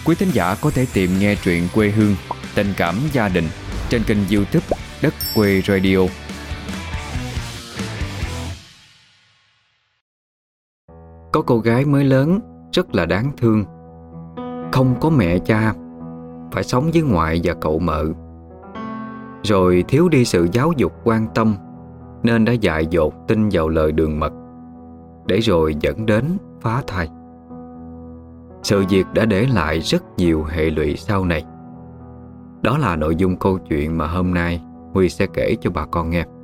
Quý thính giả có thể tìm nghe truyện quê hương, tình cảm gia đình trên kênh YouTube Đất Quê Radio. Có cô gái mới lớn rất là đáng thương, không có mẹ cha, phải sống với ngoại và cậu mợ. Rồi thiếu đi sự giáo dục quan tâm, nên đã dại dột tin vào lời đường mật, để rồi dẫn đến phá thai. Sự việc đã để lại rất nhiều hệ lụy sau này. Đó là nội dung câu chuyện mà hôm nay Huy sẽ kể cho bà con nghe.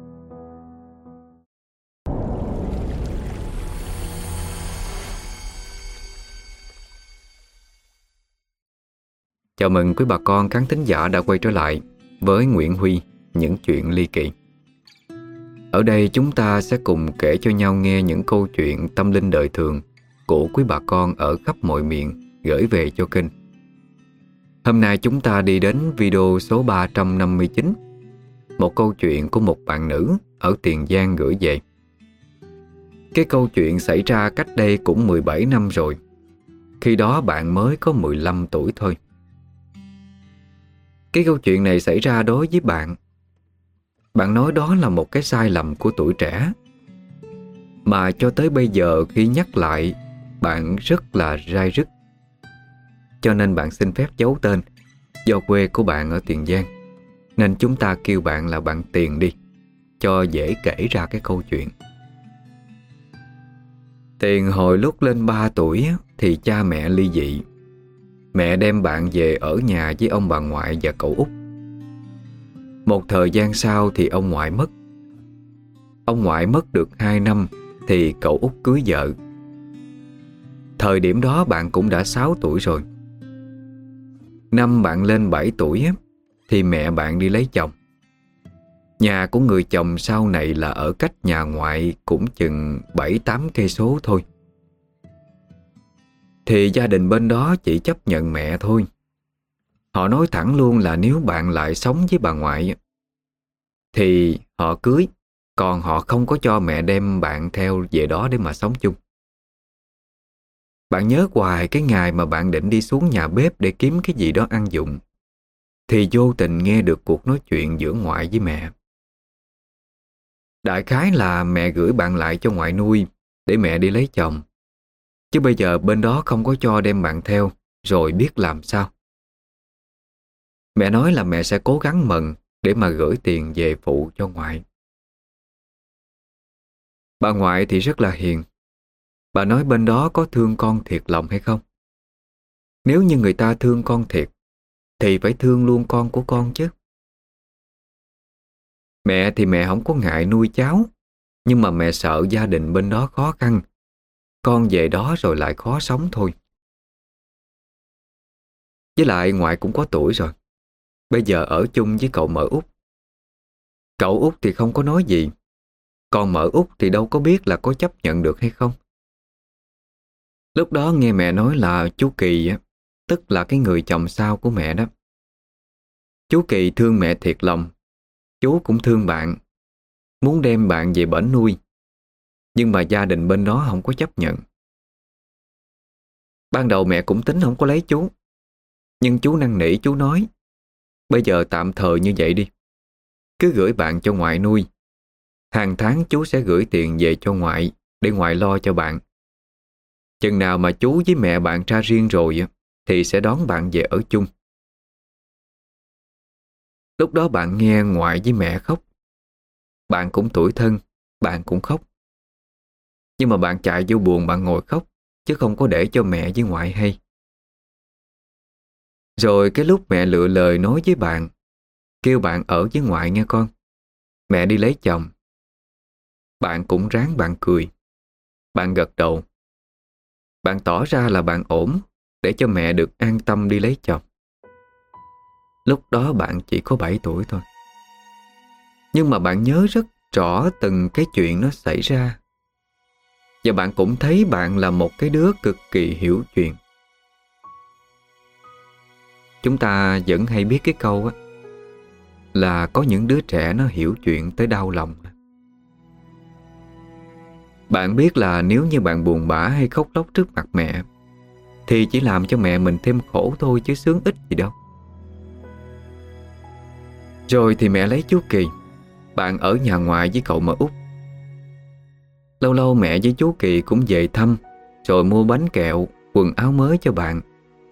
Chào mừng quý bà con khán thính giả đã quay trở lại với Nguyễn Huy, những chuyện ly kỳ. Ở đây chúng ta sẽ cùng kể cho nhau nghe những câu chuyện tâm linh đời thường của quý bà con ở khắp mọi miền gửi về cho kênh. Hôm nay chúng ta đi đến video số 359, một câu chuyện của một bạn nữ ở Tiền Giang gửi về. Cái câu chuyện xảy ra cách đây cũng 17 năm rồi. Khi đó bạn mới có 15 tuổi thôi. Cái câu chuyện này xảy ra đối với bạn. Bạn nói đó là một cái sai lầm của tuổi trẻ, mà cho tới bây giờ khi nhắc lại, bạn rất là rai rứt. Cho nên bạn xin phép giấu tên. Do quê của bạn ở Tiền Giang, nên chúng ta kêu bạn là bạn Tiền đi, cho dễ kể ra cái câu chuyện. Tiền hồi lúc lên 3 tuổi thì cha mẹ ly dị. Mẹ đem bạn về ở nhà với ông bà ngoại và cậu út. Một thời gian sau thì ông ngoại mất. Ông ngoại mất được 2 năm thì cậu út cưới vợ. Thời điểm đó bạn cũng đã 6 tuổi rồi. Năm bạn lên 7 tuổi thì mẹ bạn đi lấy chồng. Nhà của người chồng sau này là ở cách nhà ngoại cũng chừng 7-8 cây số thôi. Thì gia đình bên đó chỉ chấp nhận mẹ thôi. Họ nói thẳng luôn là nếu bạn lại sống với bà ngoại thì họ cưới, còn họ không có cho mẹ đem bạn theo về đó để mà sống chung. Bạn nhớ hoài cái ngày mà bạn định đi xuống nhà bếp để kiếm cái gì đó ăn dụng, thì vô tình nghe được cuộc nói chuyện giữa ngoại với mẹ. Đại khái là mẹ gửi bạn lại cho ngoại nuôi để mẹ đi lấy chồng, chứ bây giờ bên đó không có cho đem bạn theo, rồi biết làm sao. Mẹ nói là mẹ sẽ cố gắng mần để mà gửi tiền về phụ cho ngoại. Bà ngoại thì rất là hiền. Bà nói bên đó có thương con thiệt lòng hay không? Nếu như người ta thương con thiệt thì phải thương luôn con của con chứ. Mẹ thì mẹ không có ngại nuôi cháu, nhưng mà mẹ sợ gia đình bên đó khó khăn, con về đó rồi lại khó sống thôi. Với lại ngoại cũng có tuổi rồi, bây giờ ở chung với cậu mợ út. Cậu út thì không có nói gì, còn mợ út thì đâu có biết là có chấp nhận được hay không. Lúc đó nghe mẹ nói là chú Kỳ, tức là cái người chồng sau của mẹ đó. Chú Kỳ thương mẹ thiệt lòng, chú cũng thương bạn, muốn đem bạn về bển nuôi, nhưng mà gia đình bên đó không có chấp nhận. Ban đầu mẹ cũng tính không có lấy chú, nhưng chú năn nỉ, chú nói bây giờ tạm thời như vậy đi, cứ gửi bạn cho ngoại nuôi. Hàng tháng chú sẽ gửi tiền về cho ngoại để ngoại lo cho bạn. Chừng nào mà chú với mẹ bạn ra riêng rồi thì sẽ đón bạn về ở chung. Lúc đó bạn nghe ngoại với mẹ khóc. Bạn cũng tủi thân, bạn cũng khóc. Nhưng mà bạn chạy vô buồng bạn ngồi khóc, chứ không có để cho mẹ với ngoại hay. Rồi cái lúc mẹ lựa lời nói với bạn, kêu bạn ở với ngoại nghe con, mẹ đi lấy chồng. Bạn cũng ráng bạn cười. Bạn gật đầu. Bạn tỏ ra là bạn ổn để cho mẹ được an tâm đi lấy chồng. Lúc đó bạn chỉ có 7 tuổi thôi. Nhưng mà bạn nhớ rất rõ từng cái chuyện nó xảy ra. Và bạn cũng thấy bạn là một cái đứa cực kỳ hiểu chuyện. Chúng ta vẫn hay biết cái câu á, là có những đứa trẻ nó hiểu chuyện tới đau lòng. Bạn biết là nếu như bạn buồn bã hay khóc lóc trước mặt mẹ thì chỉ làm cho mẹ mình thêm khổ thôi chứ sướng ích gì đâu. Rồi thì mẹ lấy chú Kỳ. Bạn ở nhà ngoại với cậu mà út. Lâu lâu mẹ với chú Kỳ cũng về thăm, rồi mua bánh kẹo, quần áo mới cho bạn.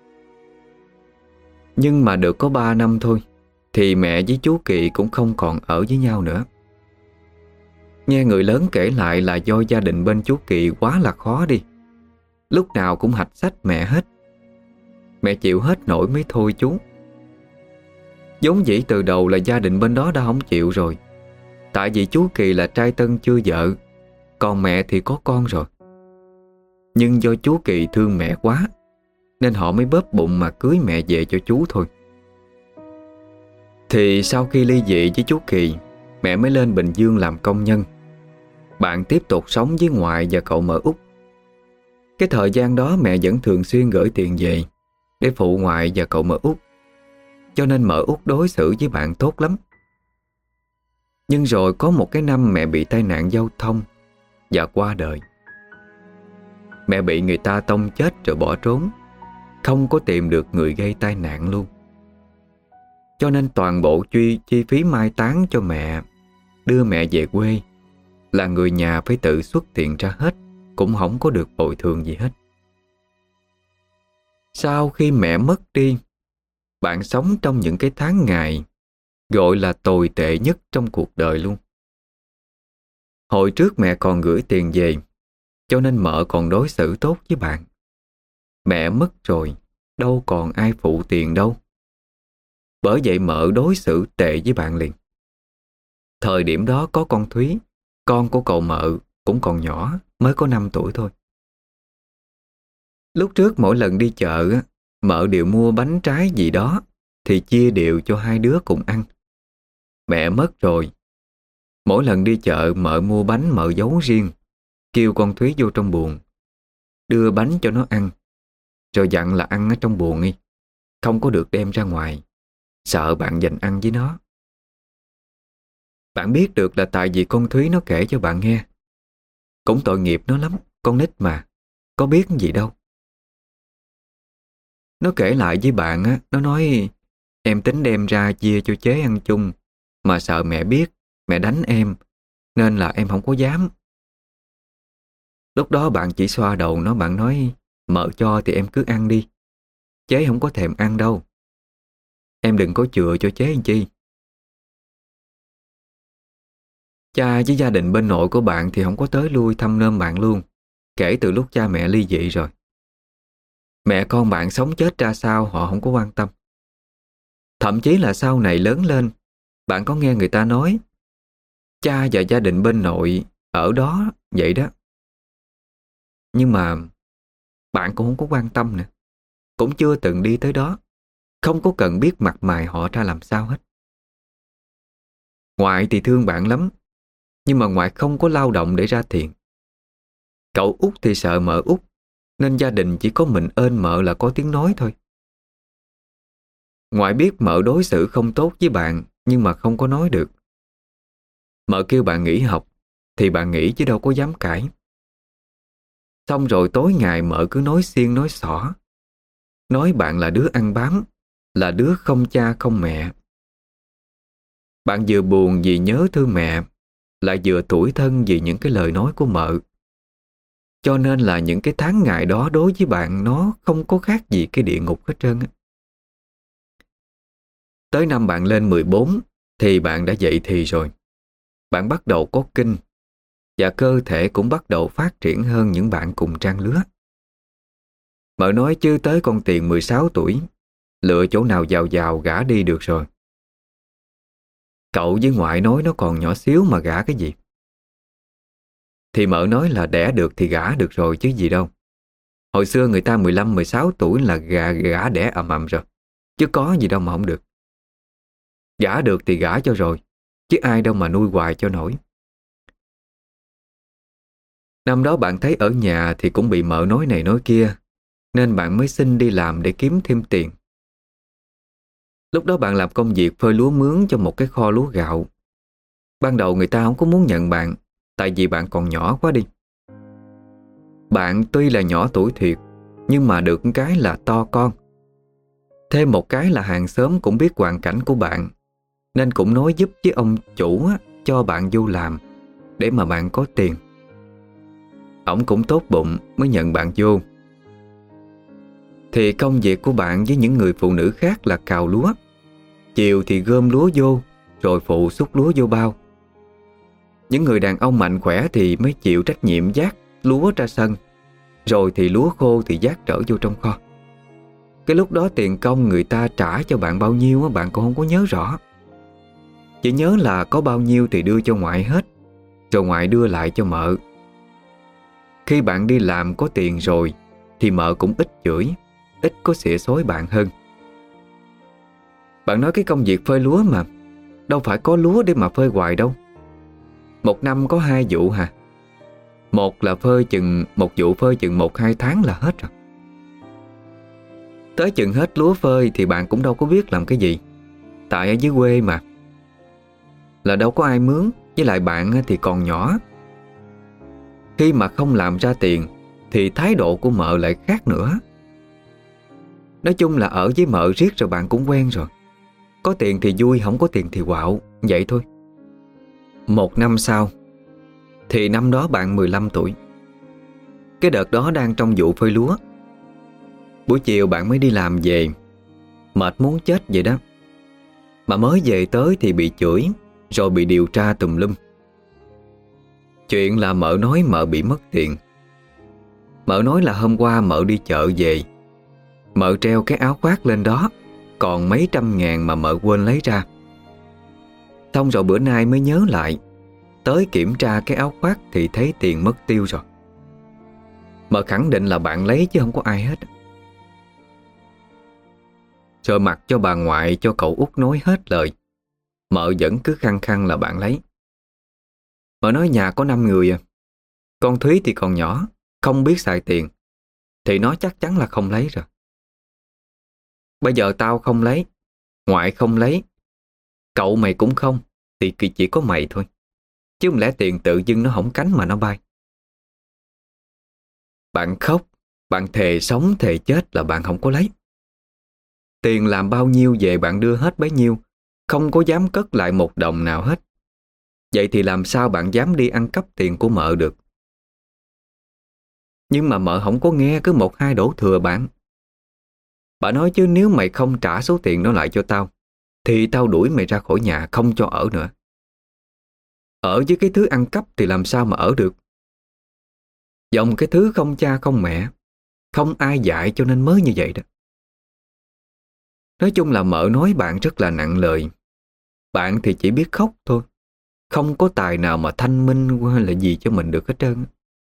Nhưng mà được có 3 năm thôi thì mẹ với chú Kỳ cũng không còn ở với nhau nữa. Nghe người lớn kể lại là do gia đình bên chú Kỳ quá là khó đi, lúc nào cũng hạch sách mẹ hết. Mẹ chịu hết nổi mới thôi chú. Giống dĩ từ đầu là gia đình bên đó đã không chịu rồi. Tại vì chú Kỳ là trai tân chưa vợ, còn mẹ thì có con rồi. Nhưng do chú Kỳ thương mẹ quá nên họ mới bóp bụng mà cưới mẹ về cho chú thôi. Thì sau khi ly dị với chú Kỳ, mẹ mới lên Bình Dương làm công nhân. Bạn tiếp tục sống với ngoại và cậu mợ út. Cái thời gian đó mẹ vẫn thường xuyên gửi tiền về để phụ ngoại và cậu mợ út, cho nên mợ út đối xử với bạn tốt lắm. Nhưng rồi có một cái năm mẹ bị tai nạn giao thông và qua đời. Mẹ bị người ta tông chết rồi bỏ trốn, không có tìm được người gây tai nạn luôn. Cho nên toàn bộ chi phí mai táng cho mẹ, đưa mẹ về quê, là người nhà phải tự xuất tiền ra hết, cũng không có được bồi thường gì hết. Sau khi mẹ mất đi, bạn sống trong những cái tháng ngày gọi là tồi tệ nhất trong cuộc đời luôn. Hồi trước mẹ còn gửi tiền về, cho nên mợ còn đối xử tốt với bạn. Mẹ mất rồi, đâu còn ai phụ tiền đâu. Bởi vậy mợ đối xử tệ với bạn liền. Thời điểm đó có con Thúy, con của cậu mợ, cũng còn nhỏ, mới có 5 tuổi thôi. Lúc trước mỗi lần đi chợ, mợ đều mua bánh trái gì đó thì chia đều cho hai đứa cùng ăn. Mẹ mất rồi, mỗi lần đi chợ mợ mua bánh mợ giấu riêng, kêu con Thúy vô trong buồng, đưa bánh cho nó ăn, rồi dặn là ăn ở trong buồng đi, không có được đem ra ngoài, sợ bạn giành ăn với nó. Bạn biết được là tại vì con Thúy nó kể cho bạn nghe. Cũng tội nghiệp nó lắm, con nít mà, có biết gì đâu. Nó kể lại với bạn á, nó nói em tính đem ra chia cho chế ăn chung, mà sợ mẹ biết, mẹ đánh em, nên là em không có dám. Lúc đó bạn chỉ xoa đầu nó, bạn nói mợ cho thì em cứ ăn đi, chế không có thèm ăn đâu. Em đừng có chừa cho chế làm chi. Cha với gia đình bên nội của bạn thì không có tới lui thăm nom bạn luôn, kể từ lúc cha mẹ ly dị rồi. Mẹ con bạn sống chết ra sao họ không có quan tâm. Thậm chí là sau này lớn lên, bạn có nghe người ta nói cha và gia đình bên nội ở đó vậy đó. Nhưng mà bạn cũng không có quan tâm nè, cũng chưa từng đi tới đó, không có cần biết mặt mày họ ra làm sao hết. Ngoại thì thương bạn lắm, nhưng mà ngoại không có lao động để ra tiền. Cậu út thì sợ mợ út, nên gia đình chỉ có mình ên mợ là có tiếng nói thôi. Ngoại biết mợ đối xử không tốt với bạn, nhưng mà không có nói được. Mợ kêu bạn nghỉ học thì bạn nghỉ chứ đâu có dám cãi. Xong rồi tối ngày mợ cứ nói xiên nói xỏ, nói bạn là đứa ăn bám, là đứa không cha không mẹ. Bạn vừa buồn vì nhớ thương mẹ, lại vừa tủi thân vì những cái lời nói của mợ. Cho nên là những cái tháng ngày đó đối với bạn nó không có khác gì cái địa ngục hết trơn á. Tới năm bạn lên 14 thì bạn đã dậy thì rồi. Bạn bắt đầu có kinh và cơ thể cũng bắt đầu phát triển hơn những bạn cùng trang lứa. Mợ nói chứ tới con Tiền 16 tuổi, lựa chỗ nào giàu giàu gả đi được rồi. Cậu với ngoại nói nó còn nhỏ xíu mà gả cái gì. Thì mợ nói là đẻ được thì gả được rồi chứ gì đâu. Hồi xưa người ta 15-16 tuổi là gả đẻ ầm ầm rồi, chứ có gì đâu mà không được. Gả được thì gả cho rồi, chứ ai đâu mà nuôi hoài cho nổi. Năm đó bạn thấy ở nhà thì cũng bị mợ nói này nói kia, nên bạn mới xin đi làm để kiếm thêm tiền. Lúc đó bạn làm công việc phơi lúa mướn cho một cái kho lúa gạo. Ban đầu người ta không có muốn nhận bạn, tại vì bạn còn nhỏ quá đi. Bạn tuy là nhỏ tuổi thiệt, Nhưng mà được cái là to con. Thêm một cái là hàng xóm cũng biết hoàn cảnh của bạn, nên cũng nói giúp với ông chủ á, cho bạn vô làm để mà bạn có tiền. Ổng cũng tốt bụng mới nhận bạn vô. Thì công việc của bạn với những người phụ nữ khác là cào lúa. Chiều thì gom lúa vô, rồi phụ xúc lúa vô bao. Những người đàn ông mạnh khỏe thì mới chịu trách nhiệm vác lúa ra sân, rồi thì lúa khô thì vác trở vô trong kho. Cái lúc đó tiền công người ta trả cho bạn bao nhiêu á, bạn cũng không có nhớ rõ. Chỉ nhớ là có bao nhiêu thì đưa cho ngoại hết, rồi ngoại đưa lại cho mợ. Khi bạn đi làm có tiền rồi thì mợ cũng ít chửi, ít có xỉa xói bạn hơn. Bạn nói cái công việc phơi lúa mà, đâu phải có lúa để mà phơi hoài đâu. Một năm có 2 vụ hả? Một là một vụ phơi chừng 1-2 tháng là hết rồi. Tới chừng hết lúa phơi thì bạn cũng đâu có biết làm cái gì. Tại ở dưới quê mà, là đâu có ai mướn, với lại bạn thì còn nhỏ. Khi mà không làm ra tiền thì thái độ của mợ lại khác nữa. Nói chung là ở với mợ riết rồi bạn cũng quen rồi. Có tiền thì vui, không có tiền thì quạo, vậy thôi. Một năm sau, thì năm đó bạn 15 tuổi. Cái đợt đó đang trong vụ phơi lúa. Buổi chiều bạn mới đi làm về, mệt muốn chết vậy đó. Mà mới về tới thì bị chửi, rồi bị điều tra tùm lum. Chuyện là mợ nói mợ bị mất tiền. Mợ nói là hôm qua mợ đi chợ về, mợ treo cái áo khoác lên đó, còn mấy trăm ngàn mà mợ quên lấy ra. Xong rồi bữa nay mới nhớ lại, tới kiểm tra cái áo khoác thì thấy tiền mất tiêu rồi. Mợ khẳng định là bạn lấy chứ không có ai hết. Rồi mặc cho bà ngoại, cho cậu út nói hết lời, mợ vẫn cứ khăng khăng là bạn lấy. Mợ nói nhà có 5 người à. Con Thúy thì còn nhỏ, không biết xài tiền, thì nó chắc chắn là không lấy rồi. Bây giờ tao không lấy, ngoại không lấy, cậu mày cũng không, thì chỉ có mày thôi. Chứ không lẽ tiền tự dưng nó hổng cánh mà nó bay. Bạn khóc, bạn thề sống thề chết là bạn không có lấy. Tiền làm bao nhiêu về bạn đưa hết bấy nhiêu, không có dám cất lại một đồng nào hết. Vậy thì làm sao bạn dám đi ăn cắp tiền của mợ được? Nhưng mà mợ không có nghe, cứ 1-2 đổ thừa bạn. Bà nói chứ nếu mày không trả số tiền đó lại cho tao, thì tao đuổi mày ra khỏi nhà, không cho ở nữa. Ở với cái thứ ăn cắp thì làm sao mà ở được? Dòng cái thứ không cha không mẹ, không ai dạy cho nên mới như vậy đó. Nói chung là mợ nói bạn rất là nặng lời. Bạn thì chỉ biết khóc thôi, không có tài nào mà thanh minh hay là gì cho mình được hết trơn.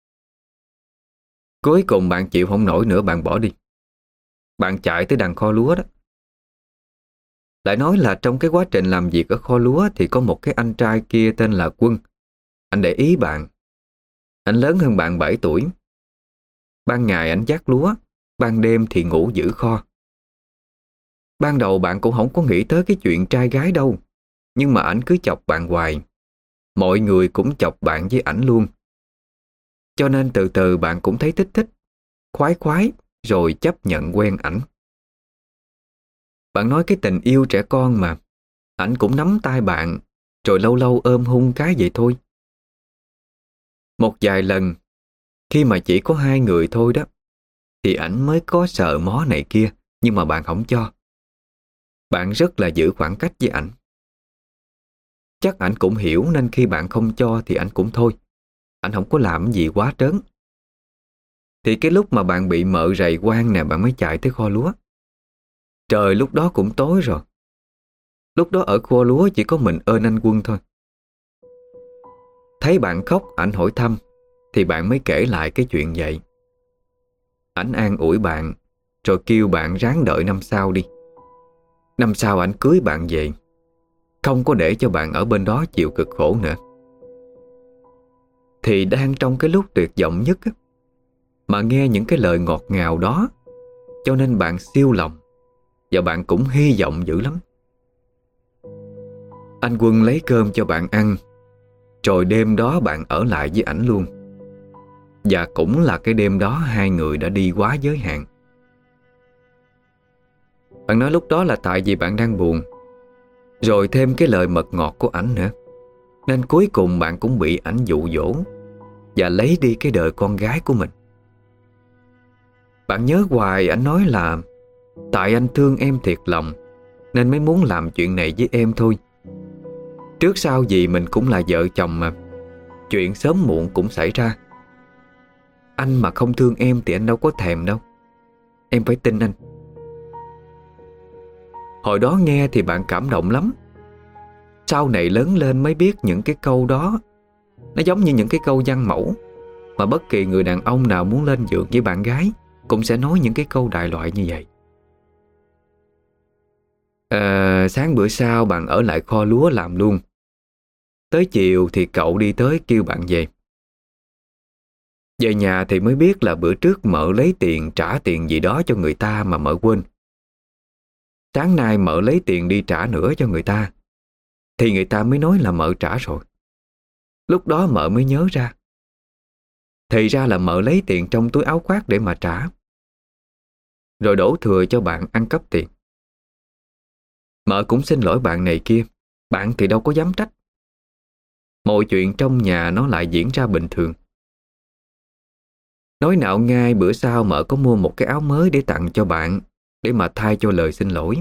Cuối cùng bạn chịu không nổi nữa, bạn bỏ đi. Bạn chạy tới đàn kho lúa đó. Lại nói là trong cái quá trình làm việc ở kho lúa thì có một cái anh trai kia tên là Quân. Anh để ý bạn. Anh lớn hơn bạn 7 tuổi. Ban ngày anh vác lúa, ban đêm thì ngủ giữ kho. Ban đầu bạn cũng không có nghĩ tới cái chuyện trai gái đâu, nhưng mà ảnh cứ chọc bạn hoài. Mọi người cũng chọc bạn với ảnh luôn. Cho nên từ từ bạn cũng thấy thích, khoái khoái, rồi chấp nhận quen ảnh. Bạn nói cái tình yêu trẻ con mà, ảnh cũng nắm tay bạn, rồi lâu lâu ôm hôn cái vậy thôi. Một vài lần, khi mà chỉ có 2 người thôi đó, thì ảnh mới có sờ mó này kia, nhưng mà bạn không cho. Bạn rất là giữ khoảng cách với ảnh. Chắc ảnh cũng hiểu nên khi bạn không cho thì ảnh cũng thôi. Ảnh không có làm gì quá trớn. Thì cái lúc mà bạn bị mợ rầy quan nè, bạn mới chạy tới kho lúa. Trời lúc đó cũng tối rồi. Lúc đó ở kho lúa chỉ có mình ơn anh Quân thôi. Thấy bạn khóc, ảnh hỏi thăm, thì bạn mới kể lại cái chuyện vậy. Ảnh an ủi bạn, rồi kêu bạn ráng đợi năm sau đi. Năm sau ảnh cưới bạn về, không có để cho bạn ở bên đó chịu cực khổ nữa. Thì đang trong cái lúc tuyệt vọng nhất á, mà nghe những cái lời ngọt ngào đó, cho nên bạn siêu lòng, và bạn cũng hy vọng dữ lắm. Anh Quân lấy cơm cho bạn ăn, rồi đêm đó bạn ở lại với ảnh luôn. Và cũng là cái đêm đó 2 người đã đi quá giới hạn. Bạn nói lúc đó là tại vì bạn đang buồn, rồi thêm cái lời mật ngọt của ảnh nữa, nên cuối cùng bạn cũng bị ảnh dụ dỗ và lấy đi cái đời con gái của mình. Bạn nhớ hoài ảnh nói là tại anh thương em thiệt lòng nên mới muốn làm chuyện này với em thôi. Trước sau gì mình cũng là vợ chồng mà, chuyện sớm muộn cũng xảy ra. Anh mà không thương em thì anh đâu có thèm đâu. Em phải tin anh. Hồi đó nghe thì bạn cảm động lắm. Sau này lớn lên mới biết những cái câu đó nó giống như những cái câu văn mẫu mà bất kỳ người đàn ông nào muốn lên giường với bạn gái cũng sẽ nói những cái câu đại loại như vậy. Sáng bữa sau bạn ở lại kho lúa làm luôn. Tới chiều thì cậu đi tới kêu bạn về. Về nhà thì mới biết là bữa trước Mợ lấy tiền trả tiền gì đó cho người ta mà Mợ quên. Sáng nay Mợ lấy tiền đi trả nữa cho người ta, thì người ta mới nói là Mợ trả rồi. Lúc đó Mợ mới nhớ ra. Thì ra là Mợ lấy tiền trong túi áo khoác để mà trả, rồi đổ thừa cho bạn ăn cắp tiền. Mợ cũng xin lỗi bạn này kia, bạn thì đâu có dám trách. Mọi chuyện trong nhà nó lại diễn ra bình thường. Nói nạo ngay bữa sau Mợ có mua một cái áo mới để tặng cho bạn, để mà thay cho lời xin lỗi.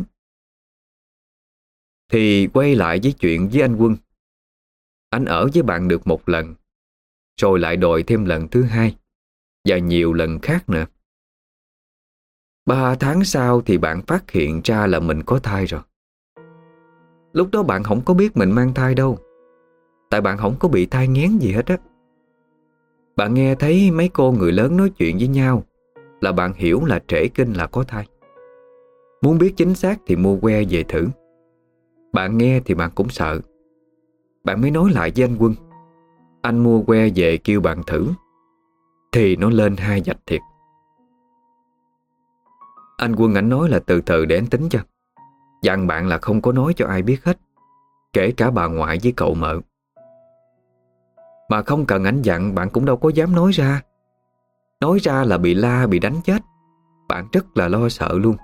Thì quay lại với chuyện với anh Quân. Anh ở với bạn được một lần, rồi lại đòi thêm lần thứ hai, và nhiều lần khác nữa. 3 tháng sau thì bạn phát hiện ra là mình có thai rồi. Lúc đó bạn không có biết mình mang thai đâu, tại bạn không có bị thai nghén gì hết á. Bạn nghe thấy mấy cô người lớn nói chuyện với nhau là bạn hiểu là trễ kinh là có thai. Muốn biết chính xác thì mua que về thử. Bạn nghe thì bạn cũng sợ. Bạn mới nói lại với anh Quân. Anh mua que về kêu bạn thử, thì nó lên 2 vạch thiệt. Anh Quân ảnh nói là từ từ để anh tính cho, dặn bạn là không có nói cho ai biết hết, kể cả bà ngoại với cậu Mợ. Mà không cần ảnh dặn bạn cũng đâu có dám nói ra. Nói ra là bị la bị đánh chết. Bạn rất là lo sợ luôn.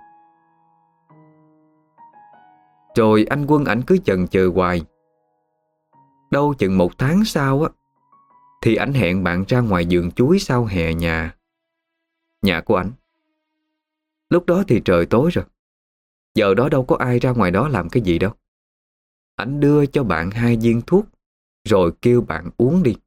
Rồi anh Quân ảnh cứ chần chừ hoài. Đâu chừng 1 tháng sau á, thì ảnh hẹn bạn ra ngoài vườn chuối sau hè nhà của ảnh. Lúc đó thì trời tối rồi, giờ đó đâu có ai ra ngoài đó làm cái gì đâu. Ảnh đưa cho bạn 2 viên thuốc, rồi kêu bạn uống đi.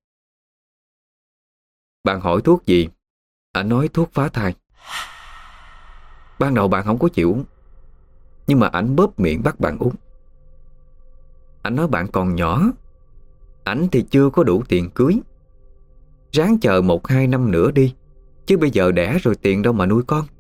Bạn hỏi thuốc gì? Ảnh nói thuốc phá thai. Ban đầu bạn không có chịu uống, nhưng mà ảnh bóp miệng bắt bạn uống. Ảnh nói bạn còn nhỏ, ảnh thì chưa có đủ tiền cưới, ráng chờ 1-2 năm nữa đi, chứ bây giờ đẻ rồi tiền đâu mà nuôi con.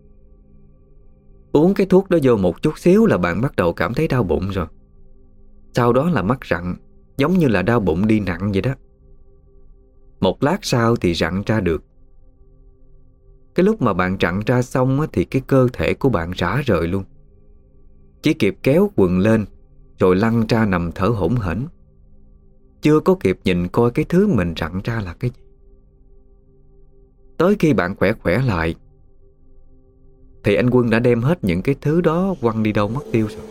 Uống cái thuốc đó vô một chút xíu là bạn bắt đầu cảm thấy đau bụng rồi. Sau đó là mắc rặn, giống như là đau bụng đi nặng vậy đó. Một lát sau thì rặn ra được. Cái lúc mà bạn rặn ra xong thì cái cơ thể của bạn rã rời luôn. Chỉ kịp kéo quần lên rồi lăn ra nằm thở hổn hển. Chưa có kịp nhìn coi cái thứ mình rặn ra là cái gì. Tới khi bạn khỏe khỏe lại thì anh Quân đã đem hết những cái thứ đó quăng đi đâu mất tiêu rồi.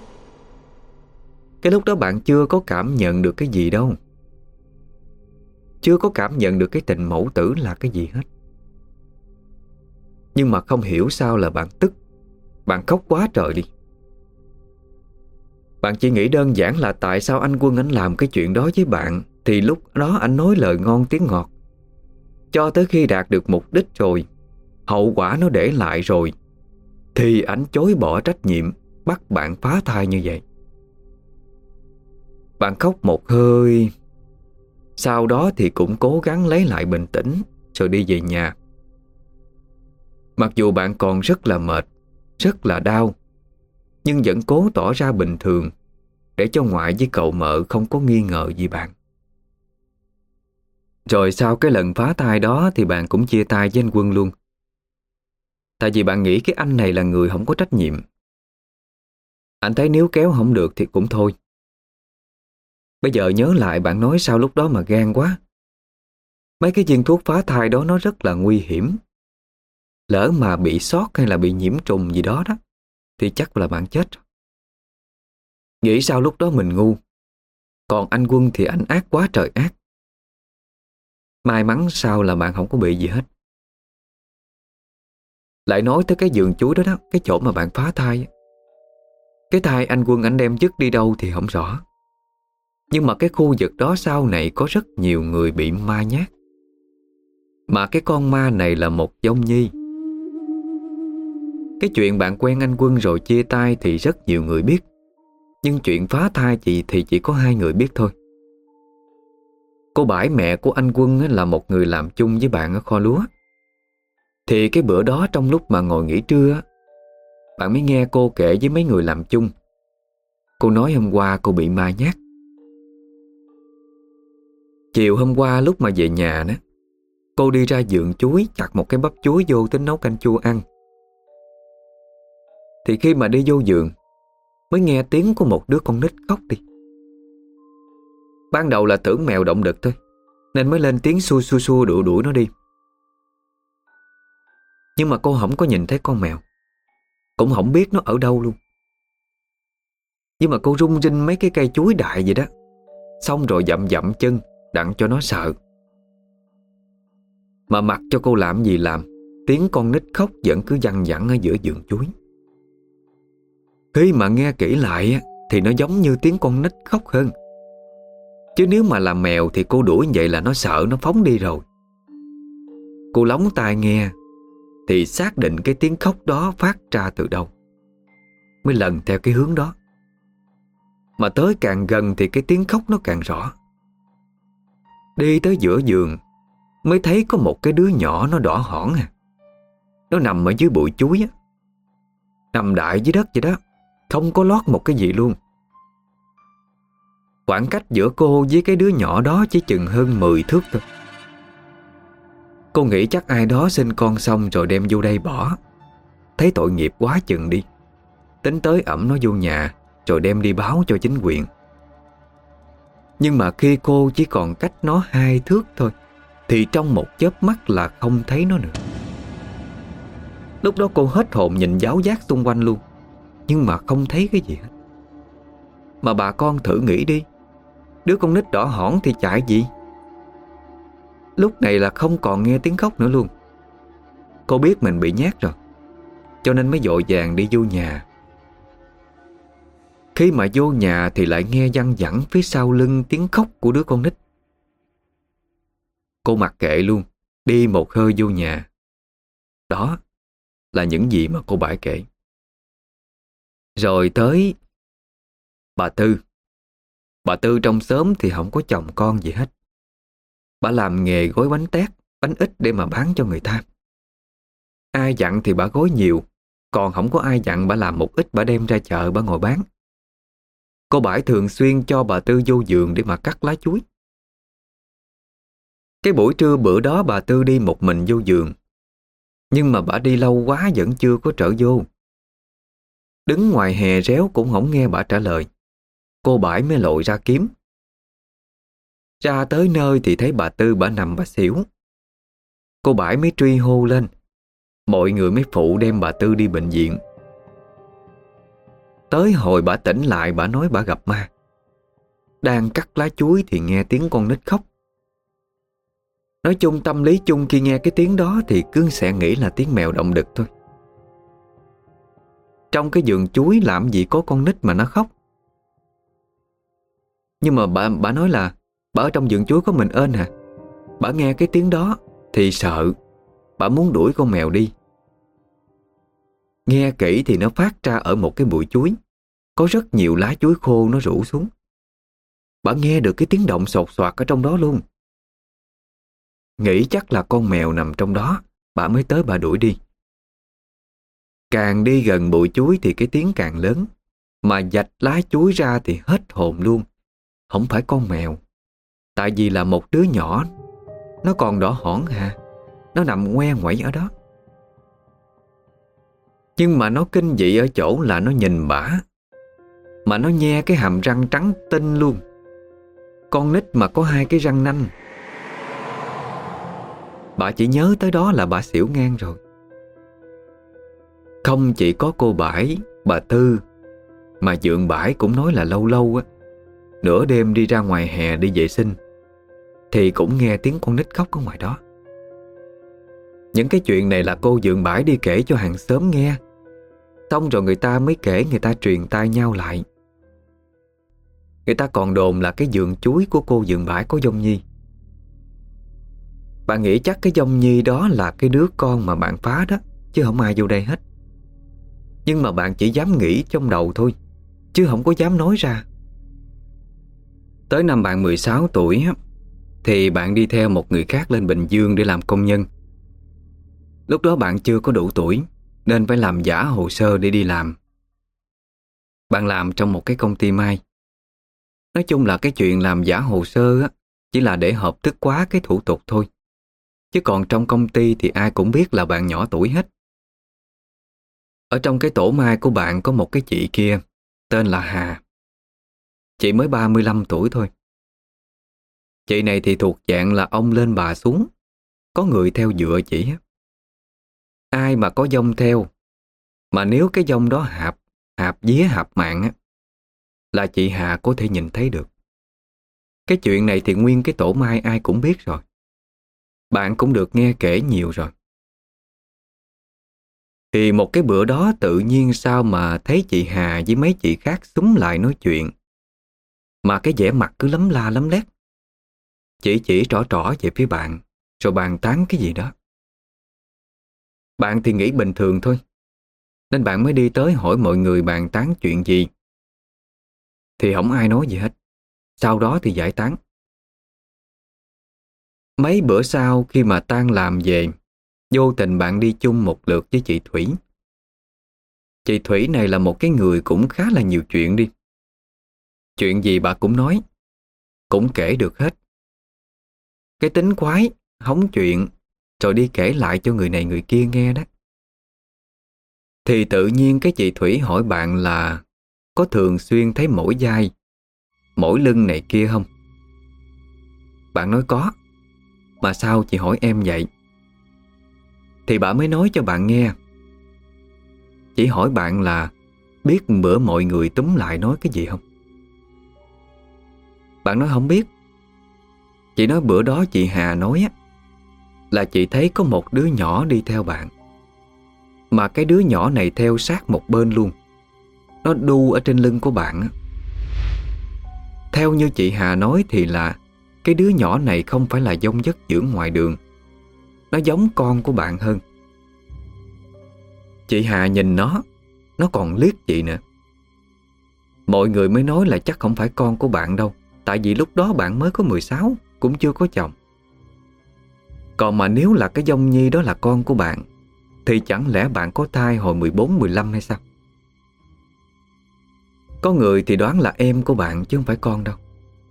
Cái lúc đó bạn chưa có cảm nhận được cái gì đâu. Chưa có cảm nhận được cái tình mẫu tử là cái gì hết. Nhưng mà không hiểu sao là bạn tức. Bạn khóc quá trời đi. Bạn chỉ nghĩ đơn giản là tại sao anh Quân anh làm cái chuyện đó với bạn, thì lúc đó anh nói lời ngon tiếng ngọt. Cho tới khi đạt được mục đích rồi, hậu quả nó để lại rồi, thì ảnh chối bỏ trách nhiệm, bắt bạn phá thai như vậy. Bạn khóc một hơi, sau đó thì cũng cố gắng lấy lại bình tĩnh rồi đi về nhà. Mặc dù bạn còn rất là mệt, rất là đau, nhưng vẫn cố tỏ ra bình thường để cho ngoại với cậu Mợ không có nghi ngờ gì bạn. Rồi sau cái lần phá thai đó thì bạn cũng chia tay với anh Quân luôn. Tại vì bạn nghĩ cái anh này là người không có trách nhiệm. Anh thấy nếu kéo không được thì cũng thôi. Bây giờ nhớ lại bạn nói sao lúc đó mà gan quá. Mấy cái viên thuốc phá thai đó nó rất là nguy hiểm. Lỡ mà bị sót hay là bị nhiễm trùng gì đó đó, thì chắc là bạn chết rồi. Nghĩ sao lúc đó mình ngu, còn anh Quân thì anh ác quá trời ác. May mắn sao là bạn không có bị gì hết. Lại nói tới cái vườn chuối đó đó, cái chỗ mà bạn phá thai. Cái thai anh Quân anh đem dứt đi đâu thì không rõ. Nhưng mà cái khu vực đó sau này có rất nhiều người bị ma nhát. Mà cái con ma này là một vong nhi. Cái chuyện bạn quen anh Quân rồi chia tay thì rất nhiều người biết. Nhưng chuyện phá thai thì chỉ có 2 người biết thôi. Cô Bãi mẹ của anh Quân là một người làm chung với bạn ở kho lúa. Thì cái bữa đó trong lúc mà ngồi nghỉ trưa, bạn mới nghe cô kể với mấy người làm chung. Cô nói hôm qua cô bị ma nhát. Chiều hôm qua lúc mà về nhà đó, cô đi ra vườn chuối chặt một cái bắp chuối vô tính nấu canh chua ăn. Thì khi mà đi vô vườn mới nghe tiếng của một đứa con nít khóc đi. Ban đầu là tưởng mèo động đực thôi, nên mới lên tiếng xua xua xua đuổi đuổi nó đi. Nhưng mà cô không có nhìn thấy con mèo, cũng không biết nó ở đâu luôn. Nhưng mà cô rung rinh mấy cái cây chuối đại vậy đó, xong rồi dậm dậm chân đặng cho nó sợ. Mà mặc cho cô làm gì làm, tiếng con nít khóc vẫn cứ văng vẳng ở giữa vườn chuối. Khi mà nghe kỹ lại thì nó giống như tiếng con nít khóc hơn. Chứ nếu mà là mèo thì cô đuổi vậy là nó sợ nó phóng đi rồi. Cô lóng tai nghe thì xác định cái tiếng khóc đó phát ra từ đâu, mới lần theo cái hướng đó. Mà tới càng gần thì cái tiếng khóc nó càng rõ. Đi tới giữa vườn mới thấy có một cái đứa nhỏ nó đỏ hỏn Nó nằm ở dưới bụi chuối á, nằm đại dưới đất vậy đó, không có lót một cái gì luôn. Khoảng cách giữa cô với cái đứa nhỏ đó chỉ chừng hơn 10 thước thôi. Cô nghĩ chắc ai đó sinh con xong rồi đem vô đây bỏ, thấy tội nghiệp quá chừng đi, tính tới ẵm nó vô nhà rồi đem đi báo cho chính quyền. Nhưng mà khi cô chỉ còn cách nó 2 thước thôi thì trong một chớp mắt là không thấy nó nữa. Lúc đó cô hết hồn nhìn giáo giác xung quanh luôn, nhưng mà không thấy cái gì hết. Mà bà con thử nghĩ đi, đứa con nít đỏ hỏn thì chạy gì. Lúc này là không còn nghe tiếng khóc nữa luôn. Cô biết mình bị nhát rồi, cho nên mới vội vàng đi vô nhà. Khi mà vô nhà thì lại nghe văng vẳng phía sau lưng tiếng khóc của đứa con nít. Cô mặc kệ luôn, đi một hơi vô nhà. Đó là những gì mà cô Bãi kể. Rồi tới bà Tư. Bà Tư trong xóm thì không có chồng con gì hết. Bà làm nghề gói bánh tét, bánh ít để mà bán cho người ta. Ai dặn thì bà gói nhiều, còn không có ai dặn bà làm một ít bà đem ra chợ bà ngồi bán. Cô Bãi thường xuyên cho bà Tư vô vườn để mà cắt lá chuối. Cái buổi trưa bữa đó bà Tư đi một mình vô vườn, nhưng mà bà đi lâu quá vẫn chưa có trở vô. Đứng ngoài hè réo cũng không nghe bà trả lời. Cô Bãi mới lội ra kiếm. Ra tới nơi thì thấy bà Tư bà nằm bà xỉu. Cô Bãi mới truy hô lên. Mọi người mới phụ đem bà Tư đi bệnh viện. Tới hồi bà tỉnh lại bà nói bà gặp ma. Đang cắt lá chuối thì nghe tiếng con nít khóc. Nói chung tâm lý chung khi nghe cái tiếng đó thì cứ sẽ nghĩ là tiếng mèo động đực thôi. Trong cái vườn chuối làm gì có con nít mà nó khóc. Nhưng mà bà nói là bà ở trong vườn chuối có mình ên hả. Bà nghe cái tiếng đó thì sợ. Bà muốn đuổi con mèo đi. Nghe kỹ thì nó phát ra ở một cái bụi chuối. Có rất nhiều lá chuối khô nó rủ xuống. Bà nghe được cái tiếng động sột soạt ở trong đó luôn. Nghĩ chắc là con mèo nằm trong đó, bà mới tới bà đuổi đi. Càng đi gần bụi chuối thì cái tiếng càng lớn. Mà vạch lá chuối ra thì hết hồn luôn. Không phải con mèo. Tại vì là một đứa nhỏ. Nó còn đỏ hỏn nó nằm ngoe ngoẩy ở đó. Nhưng mà nó kinh dị ở chỗ là nó nhìn bả, mà nó nhe cái hàm răng trắng tinh luôn. Con nít mà có 2 cái răng nanh. Bà chỉ nhớ tới đó là bà xỉu ngang rồi. Không chỉ có cô Bãi, bà Tư mà dượng bãi cũng nói là lâu lâu á, nửa đêm đi ra ngoài hè đi vệ sinh thì cũng nghe tiếng con nít khóc ở ngoài đó. Những cái chuyện này là cô dượng bãi đi kể cho hàng xóm nghe, xong rồi người ta mới kể, người ta truyền tai nhau lại. Người ta còn đồn là cái vườn chuối của cô dượng bãi có dông nhi. Bạn nghĩ chắc cái dông nhi đó là cái đứa con mà bạn phá đó, chứ không ai vô đây hết. Nhưng mà bạn chỉ dám nghĩ trong đầu thôi, chứ không có dám nói ra. Tới năm bạn 16 tuổi á, thì bạn đi theo một người khác lên Bình Dương để làm công nhân. Lúc đó bạn chưa có đủ tuổi nên phải làm giả hồ sơ để đi làm. Bạn làm trong một cái công ty may. Nói chung là cái chuyện làm giả hồ sơ á, chỉ là để hợp thức hóa cái thủ tục thôi. Chứ còn trong công ty thì ai cũng biết là bạn nhỏ tuổi hết. Ở trong cái tổ mai của bạn có một cái chị kia tên là Hà. Chị mới 35 tuổi thôi. Chị này thì thuộc dạng là ông lên bà xuống, có người theo dựa chị á. Ai mà có dông theo, mà nếu cái dông đó hạp vía hạp mạng á, là chị Hà có thể nhìn thấy được. Cái chuyện này thì nguyên cái tổ mai ai cũng biết rồi. Bạn cũng được nghe kể nhiều rồi. Thì một cái bữa đó tự nhiên sao mà thấy chị Hà với mấy chị khác xúm lại nói chuyện, mà cái vẻ mặt cứ lấm la lấm lét. Chỉ trỏ về phía bạn, rồi bàn tán cái gì đó. Bạn thì nghĩ bình thường thôi, nên bạn mới đi tới hỏi mọi người bàn tán chuyện gì. Thì không ai nói gì hết. Sau đó thì giải tán. Mấy bữa sau khi mà tan làm về, vô tình bạn đi chung một lượt với chị Thủy. Chị Thủy này là một cái người cũng khá là nhiều chuyện đi. Chuyện gì bà cũng nói, cũng kể được hết. Cái tính quái, hóng chuyện, rồi đi kể lại cho người này người kia nghe đó. Thì tự nhiên cái chị Thủy hỏi bạn là có thường xuyên thấy mỏi vai, mỏi lưng này kia không? Bạn nói có. Mà sao chị hỏi em vậy? Thì bà mới nói cho bạn nghe. Chị hỏi bạn là biết bữa mọi người túm lại nói cái gì không? Bạn nói không biết. Chị nói bữa đó chị Hà nói á, là chị thấy có một đứa nhỏ đi theo bạn. Mà cái đứa nhỏ này theo sát một bên luôn. Nó đu ở trên lưng của bạn á. Theo như chị Hà nói thì là cái đứa nhỏ này không phải là dông dất dưỡng ngoài đường. Nó giống con của bạn hơn. Chị Hà nhìn nó còn liếc chị nè. Mọi người mới nói là chắc không phải con của bạn đâu, tại vì lúc đó bạn mới có 16, cũng chưa có chồng. Còn mà nếu là cái dông nhi đó là con của bạn, thì chẳng lẽ bạn có thai hồi 14, 15 hay sao? Có người thì đoán là em của bạn chứ không phải con đâu.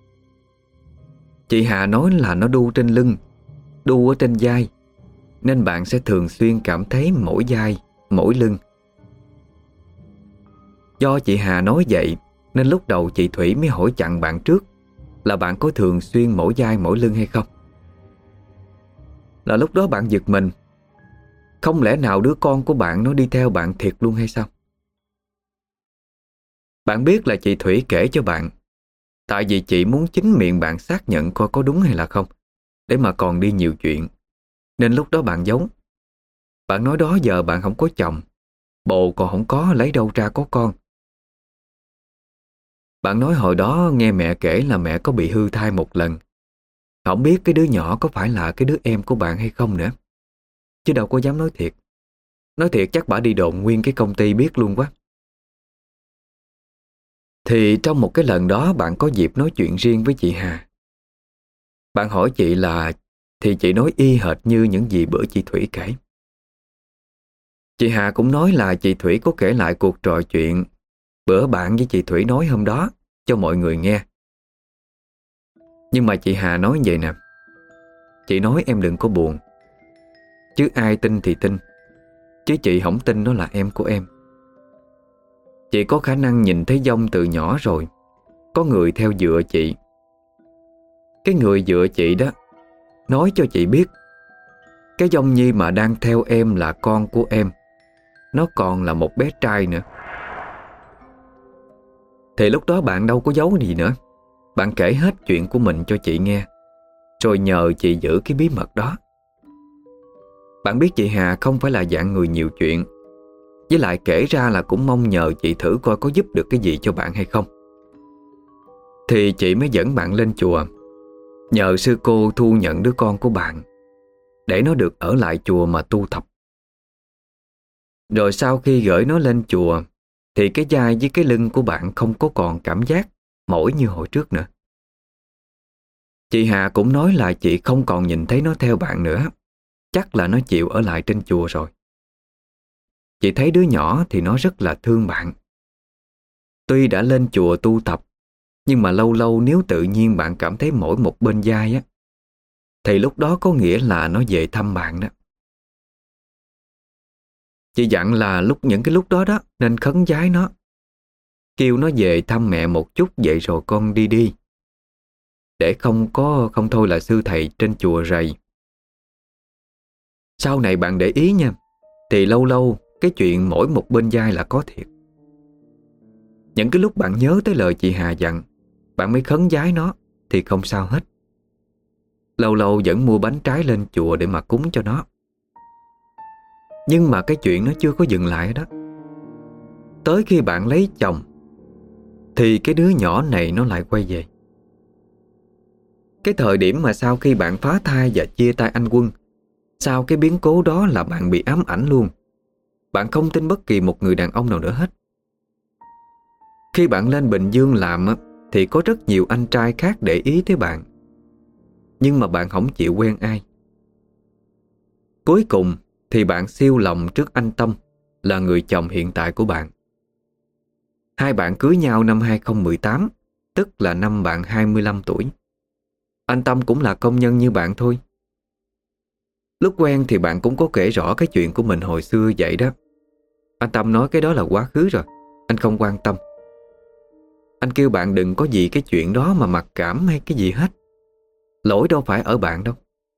Chị Hà nói là nó đu trên lưng, đu ở trên vai, nên bạn sẽ thường xuyên cảm thấy mỏi vai, mỏi lưng. Do chị Hà nói vậy nên lúc đầu chị Thủy mới hỏi chặn bạn trước là bạn có thường xuyên mỏi vai mỏi lưng hay không. Là lúc đó bạn giật mình. Không lẽ nào đứa con của bạn nó đi theo bạn thiệt luôn hay sao? Bạn biết là chị Thủy kể cho bạn tại vì chị muốn chính miệng bạn xác nhận coi có đúng hay là không, để mà còn đi nhiều chuyện. Nên lúc đó bạn giấu. Bạn nói đó giờ bạn không có chồng, bồ còn không có, lấy đâu ra có con. Bạn nói hồi đó nghe mẹ kể là mẹ có bị hư thai một lần. Không biết cái đứa nhỏ có phải là cái đứa em của bạn hay không nữa. Chứ đâu có dám nói thiệt. Nói thiệt chắc bả đi đồn nguyên cái công ty biết luôn quá. Thì trong một cái lần đó bạn có dịp nói chuyện riêng với chị Hà. Bạn hỏi chị là thì chị nói y hệt như những gì bữa chị Thủy kể. Chị Hà cũng nói là chị Thủy có kể lại cuộc trò chuyện bữa bạn với chị Thủy nói hôm đó cho mọi người nghe. Nhưng mà chị Hà nói vậy nè. Chị nói em đừng có buồn. Chứ ai tin thì tin, chứ chị không tin nó là em của em. Chị có khả năng nhìn thấy dông từ nhỏ rồi. Có người theo dựa chị. Cái người dựa chị đó nói cho chị biết cái dông nhi mà đang theo em là con của em. Nó còn là một bé trai nữa. Thì lúc đó bạn đâu có giấu gì nữa. Bạn kể hết chuyện của mình cho chị nghe, rồi nhờ chị giữ cái bí mật đó. Bạn biết chị Hà không phải là dạng người nhiều chuyện, với lại kể ra là cũng mong nhờ chị thử coi có giúp được cái gì cho bạn hay không. Thì chị mới dẫn bạn lên chùa, nhờ sư cô thu nhận đứa con của bạn, để nó được ở lại chùa mà tu tập. Rồi sau khi gửi nó lên chùa, thì cái vai với cái lưng của bạn không có còn cảm giác mỏi như hồi trước nữa. Chị Hà cũng nói là chị không còn nhìn thấy nó theo bạn nữa. Chắc là nó chịu ở lại trên chùa rồi. Chị thấy đứa nhỏ thì nó rất là thương bạn. Tuy đã lên chùa tu tập, nhưng mà lâu lâu nếu tự nhiên bạn cảm thấy mỏi một bên vai á, thì lúc đó có nghĩa là nó về thăm bạn đó. Chị dặn là những cái lúc đó đó nên khấn vái nó, kêu nó về thăm mẹ một chút vậy rồi con đi đi, để không thôi là sư thầy trên chùa rầy. Sau này bạn để ý nha, thì lâu lâu cái chuyện mỗi một bên vai là có thiệt. Những cái lúc bạn nhớ tới lời chị Hà dặn, bạn mới khấn vái nó thì không sao hết. Lâu lâu vẫn mua bánh trái lên chùa để mà cúng cho nó. Nhưng mà cái chuyện nó chưa có dừng lại đó. Tới khi bạn lấy chồng, thì cái đứa nhỏ này nó lại quay về. Cái thời điểm mà sau khi bạn phá thai và chia tay anh Quân, sau cái biến cố đó là bạn bị ám ảnh luôn. Bạn không tin bất kỳ một người đàn ông nào nữa hết. Khi bạn lên Bình Dương làm thì có rất nhiều anh trai khác để ý tới bạn, nhưng mà bạn không chịu quen ai. Cuối cùng thì bạn siêu lòng trước anh Tâm, là người chồng hiện tại của bạn. Hai bạn cưới nhau năm 2018, tức là năm bạn 25 tuổi. Anh Tâm cũng là công nhân như bạn thôi. Lúc quen thì bạn cũng có kể rõ cái chuyện của mình hồi xưa vậy đó. Anh Tâm nói cái đó là quá khứ rồi, anh không quan tâm. Anh kêu bạn đừng có vì cái chuyện đó mà mặc cảm hay cái gì hết. Lỗi đâu phải ở bạn đâu.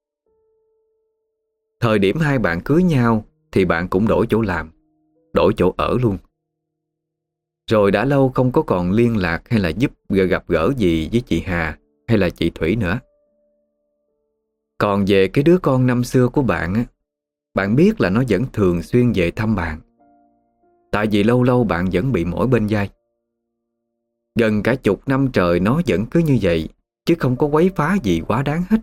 Thời điểm hai bạn cưới nhau thì bạn cũng đổi chỗ làm, đổi chỗ ở luôn. Rồi đã lâu không có còn liên lạc hay là gặp gỡ gì với chị Hà hay là chị Thủy nữa. Còn về cái đứa con năm xưa của bạn á, bạn biết là nó vẫn thường xuyên về thăm bạn. Tại vì lâu lâu bạn vẫn bị mỏi bên vai. Gần cả chục năm trời nó vẫn cứ như vậy, chứ không có quấy phá gì quá đáng hết.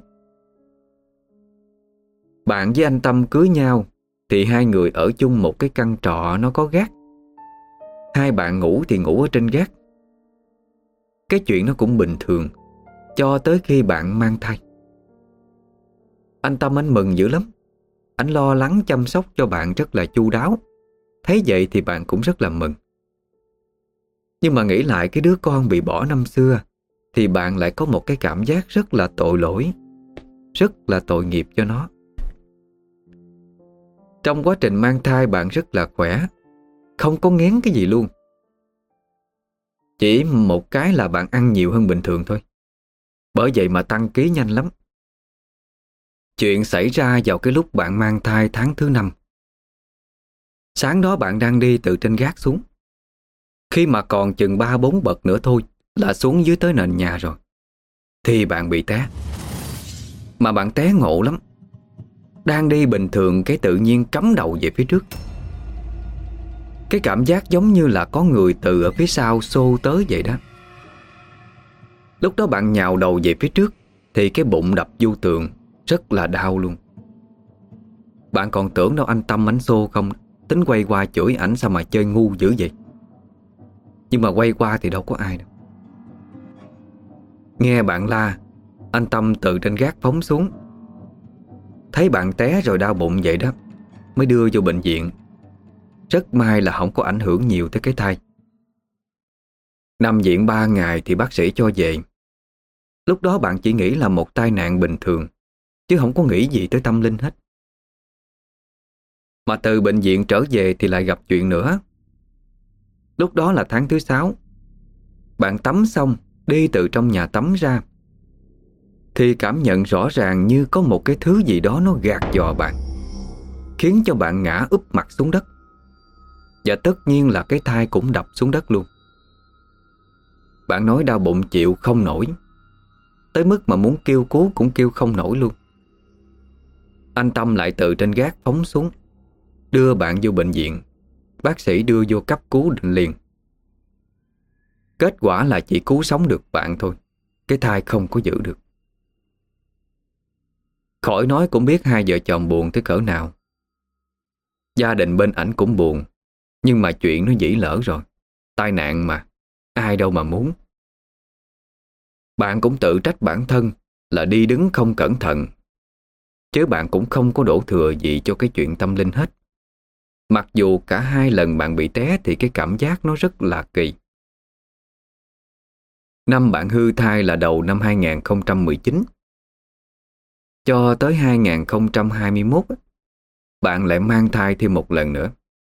Bạn với anh Tâm cưới nhau thì hai người ở chung một cái căn trọ nó có gác. Hai bạn ngủ thì ngủ ở trên gác. Cái chuyện nó cũng bình thường cho tới khi bạn mang thai. Anh Tâm anh mừng dữ lắm. Anh lo lắng chăm sóc cho bạn rất là chu đáo. Thấy vậy thì bạn cũng rất là mừng. Nhưng mà nghĩ lại cái đứa con bị bỏ năm xưa, thì bạn lại có một cái cảm giác rất là tội lỗi, rất là tội nghiệp cho nó. Trong quá trình mang thai bạn rất là khỏe, không có ngén cái gì luôn. Chỉ một cái là bạn ăn nhiều hơn bình thường thôi. Bởi vậy mà tăng ký nhanh lắm. Chuyện xảy ra vào cái lúc bạn mang thai tháng thứ 5. Sáng đó bạn đang đi từ trên gác xuống. Khi mà còn chừng 3-4 bậc nữa thôi là xuống dưới tới nền nhà rồi, thì bạn bị té. Mà bạn té ngộ lắm. Đang đi bình thường cái tự nhiên cắm đầu về phía trước. Cái cảm giác giống như là có người từ ở phía sau xô tới vậy đó. Lúc đó bạn nhào đầu về phía trước thì cái bụng đập vô tường, rất là đau luôn. Bạn còn tưởng đâu anh Tâm ảnh xô không, tính quay qua chửi ảnh sao mà chơi ngu dữ vậy. Nhưng mà quay qua thì đâu có ai đâu. Nghe bạn la, anh Tâm từ trên gác phóng xuống. Thấy bạn té rồi đau bụng vậy đó, mới đưa vô bệnh viện. Rất may là không có ảnh hưởng nhiều tới cái thai. Nằm viện 3 ngày thì bác sĩ cho về. Lúc đó bạn chỉ nghĩ là một tai nạn bình thường, chứ không có nghĩ gì tới tâm linh hết. Mà từ bệnh viện trở về thì lại gặp chuyện nữa. Lúc đó là tháng thứ 6. Bạn tắm xong, đi từ trong nhà tắm ra, thì cảm nhận rõ ràng như có một cái thứ gì đó nó gạt giò bạn, khiến cho bạn ngã úp mặt xuống đất. Và tất nhiên là cái thai cũng đập xuống đất luôn. Bạn nói đau bụng chịu không nổi, tới mức mà muốn kêu cứu cũng kêu không nổi luôn. Anh Tâm lại từ trên gác phóng xuống, đưa bạn vô bệnh viện. Bác sĩ đưa vô cấp cứu định liền. Kết quả là chỉ cứu sống được bạn thôi, cái thai không có giữ được. Khỏi nói cũng biết hai vợ chồng buồn tới cỡ nào. Gia đình bên ảnh cũng buồn, nhưng mà chuyện nó dĩ lỡ rồi. Tai nạn mà, ai đâu mà muốn. Bạn cũng tự trách bản thân là đi đứng không cẩn thận, chứ bạn cũng không có đổ thừa gì cho cái chuyện tâm linh hết. Mặc dù cả hai lần bạn bị té thì cái cảm giác nó rất là kỳ. Năm bạn hư thai là đầu năm 2019. Cho tới 2021, bạn lại mang thai thêm một lần nữa.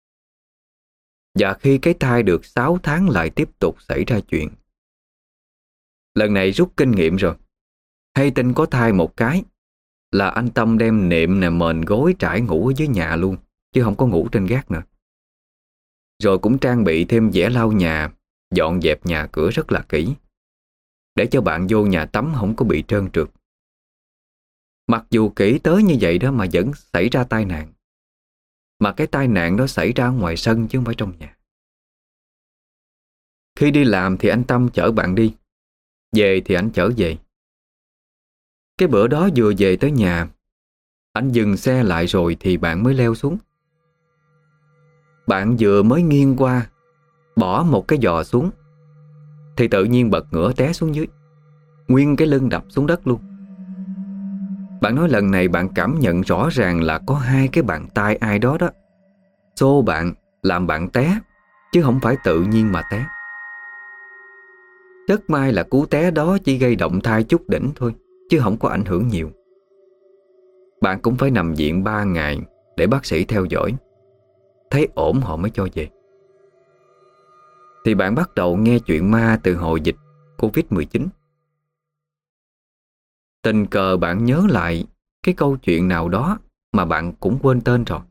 Và khi cái thai được 6 tháng lại tiếp tục xảy ra chuyện. Lần này rút kinh nghiệm rồi. Hay tin có thai một cái là anh Tâm đem nệm mền gối trải ngủ ở dưới nhà luôn, chứ không có ngủ trên gác nữa. Rồi cũng trang bị thêm giẻ lau nhà, dọn dẹp nhà cửa rất là kỹ, để cho bạn vô nhà tắm không có bị trơn trượt. Mặc dù kỹ tới như vậy đó mà vẫn xảy ra tai nạn. Mà cái tai nạn đó xảy ra ngoài sân chứ không phải trong nhà. Khi đi làm thì anh Tâm chở bạn đi, về thì anh chở về. Cái bữa đó vừa về tới nhà, anh dừng xe lại rồi thì bạn mới leo xuống. Bạn vừa mới nghiêng qua, bỏ một cái giò xuống, thì tự nhiên bật ngửa té xuống dưới, nguyên cái lưng đập xuống đất luôn. Bạn nói lần này bạn cảm nhận rõ ràng là có hai cái bàn tay ai đó đó xô bạn, làm bạn té, chứ không phải tự nhiên mà té. Rất may là cú té đó chỉ gây động thai chút đỉnh thôi, chứ không có ảnh hưởng nhiều. Bạn cũng phải nằm viện 3 ngày để bác sĩ theo dõi. Thấy ổn họ mới cho về. Thì bạn bắt đầu nghe chuyện ma từ hồi dịch Covid-19. Tình cờ bạn nhớ lại cái câu chuyện nào đó mà bạn cũng quên tên rồi.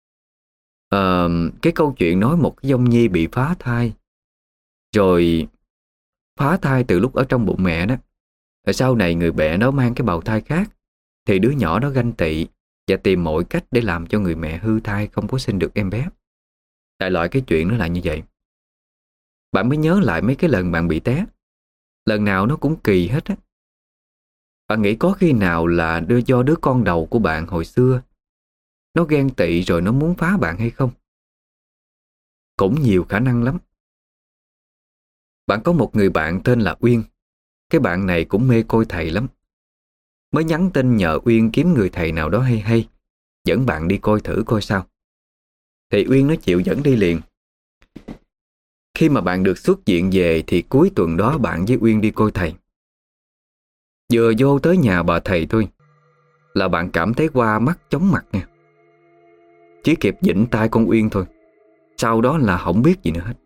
Cái câu chuyện nói một cái dông nhi bị phá thai. Rồi phá thai từ lúc ở trong bụng mẹ đó. Rồi sau này người mẹ nó mang cái bào thai khác, thì đứa nhỏ đó ganh tị và tìm mọi cách để làm cho người mẹ hư thai không có sinh được em bé. Đại loại cái chuyện nó là như vậy. Bạn mới nhớ lại mấy cái lần bạn bị té. Lần nào nó cũng kỳ hết á. Bạn nghĩ có khi nào là do đứa con đầu của bạn hồi xưa nó ghen tị rồi nó muốn phá bạn hay không? Cũng nhiều khả năng lắm. Bạn có một người bạn tên là Uyên. Cái bạn này cũng mê coi thầy lắm. Mới nhắn tin nhờ Uyên kiếm người thầy nào đó hay dẫn bạn đi coi thử coi sao. Thì Uyên nó chịu dẫn đi liền. Khi mà bạn được xuất viện về thì cuối tuần đó bạn với Uyên đi coi thầy. Vừa vô tới nhà bà thầy thôi là bạn cảm thấy qua mắt chóng mặt nha. Chỉ kịp vịn tay con Uyên thôi, sau đó là không biết gì nữa hết.